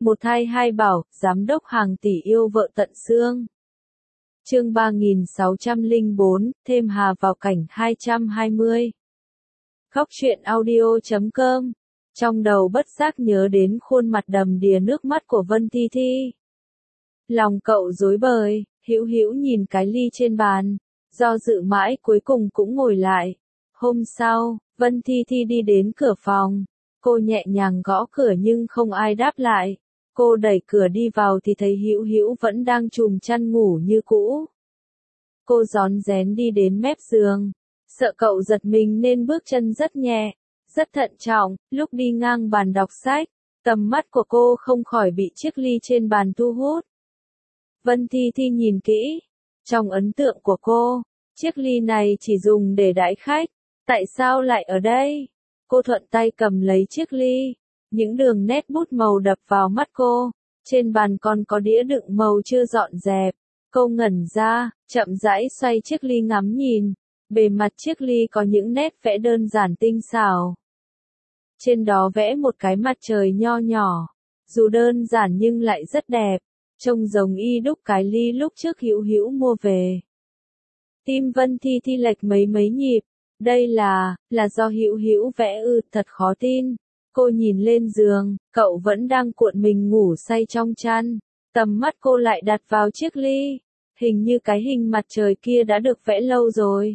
Một thai hai bảo, giám đốc hàng tỷ yêu vợ tận xương. Chương 3604, thêm Hà vào cảnh 220. Khóc chuyện audio.com. Trong đầu bất giác nhớ đến khuôn mặt đầm đìa nước mắt của Vân Thi Thi. Lòng cậu rối bời, hữu hữu nhìn cái ly trên bàn, do dự mãi cuối cùng cũng ngồi lại. Hôm sau, Vân Thi Thi đi đến cửa phòng. Cô nhẹ nhàng gõ cửa nhưng không ai đáp lại. Cô đẩy cửa đi vào thì thấy Hữu Hữu vẫn đang chùm chăn ngủ như cũ. Cô rón rén đi đến mép giường, sợ cậu giật mình nên bước chân rất nhẹ, rất thận trọng. Lúc đi ngang bàn đọc sách, tầm mắt của cô không khỏi bị chiếc ly trên bàn thu hút. Vân Thi Thi nhìn kỹ, trong ấn tượng của cô, chiếc ly này chỉ dùng để đãi khách, tại sao lại ở đây? Cô thuận tay cầm lấy chiếc ly, những đường nét bút màu đập vào mắt cô, trên bàn còn có đĩa đựng màu chưa dọn dẹp. Cô ngẩn ra, chậm rãi xoay chiếc ly ngắm nhìn, bề mặt chiếc ly có những nét vẽ đơn giản tinh xảo. Trên đó vẽ một cái mặt trời nho nhỏ, dù đơn giản nhưng lại rất đẹp, trông giống y đúc cái ly lúc trước Hữu Hữu mua về. Tim Vân Thi Thi lệch mấy nhịp, đây là do Hữu Hữu vẽ ư? Thật khó tin. Cô nhìn lên giường, cậu vẫn đang cuộn mình ngủ say trong chăn, tầm mắt cô lại đặt vào chiếc ly, hình như cái hình mặt trời kia đã được vẽ lâu rồi.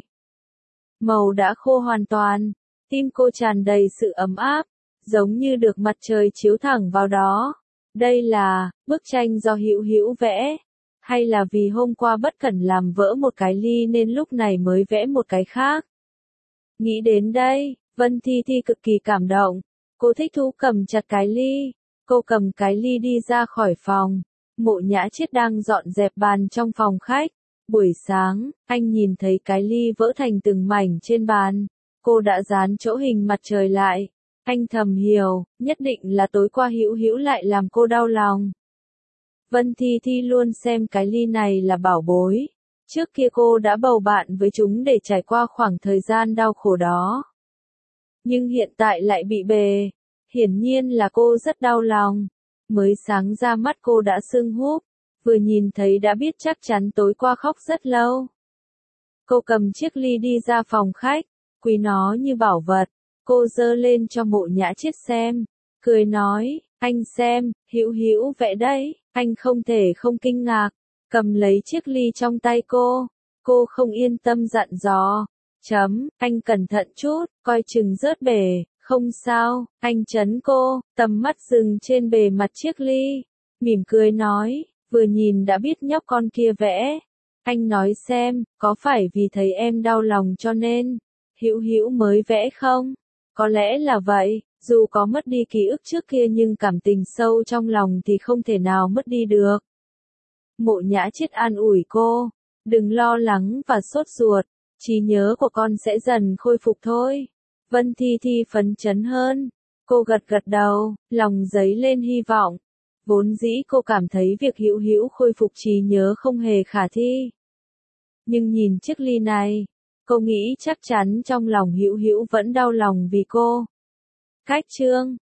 Màu đã khô hoàn toàn, tim cô tràn đầy sự ấm áp, giống như được mặt trời chiếu thẳng vào đó. Đây là bức tranh do Hữu Hữu vẽ, hay là vì hôm qua bất cẩn làm vỡ một cái ly nên lúc này mới vẽ một cái khác? Nghĩ đến đây, Vân Thi Thi cực kỳ cảm động. Cô thích thú cầm chặt cái ly. Cô cầm cái ly đi ra khỏi phòng. Mộ Nhã Chiết đang dọn dẹp bàn trong phòng khách. Buổi sáng, anh nhìn thấy cái ly vỡ thành từng mảnh trên bàn. Cô đã dán chỗ hình mặt trời lại. Anh thầm hiểu, nhất định là tối qua Hữu Hữu lại làm cô đau lòng. Vân Thi Thi luôn xem cái ly này là bảo bối. Trước kia cô đã bầu bạn với chúng để trải qua khoảng thời gian đau khổ đó. Nhưng hiện tại lại bị bề. Hiển nhiên là cô rất đau lòng. Mới sáng ra mắt cô đã sưng húp. Vừa nhìn thấy đã biết chắc chắn tối qua khóc rất lâu. Cô cầm chiếc ly đi ra phòng khách, quý nó như bảo vật. Cô giơ lên cho Mộ Nhã Chiết xem, cười nói, anh xem, Hữu Hữu vẽ đấy. Anh không thể không kinh ngạc, cầm lấy chiếc ly trong tay cô không yên tâm dặn dò, anh cẩn thận chút, coi chừng rớt bể. Không sao, anh trấn cô, tầm mắt dừng trên bề mặt chiếc ly, mỉm cười nói, vừa nhìn đã biết nhóc con kia vẽ. Anh nói xem, có phải vì thấy em đau lòng cho nên Hữu Hữu mới vẽ không? Có lẽ là vậy, dù có mất đi ký ức trước kia nhưng cảm tình sâu trong lòng thì không thể nào mất đi được. Mộ Nhã Chiết an ủi cô, đừng lo lắng và sốt ruột, trí nhớ của con sẽ dần khôi phục thôi. Vân Thi Thi phấn chấn hơn, cô gật đầu, lòng dấy lên hy vọng. Vốn dĩ cô cảm thấy việc Hữu Hữu khôi phục trí nhớ không hề khả thi. Nhưng nhìn chiếc ly này, cô nghĩ chắc chắn trong lòng Hữu Hữu vẫn đau lòng vì cô. Cách chương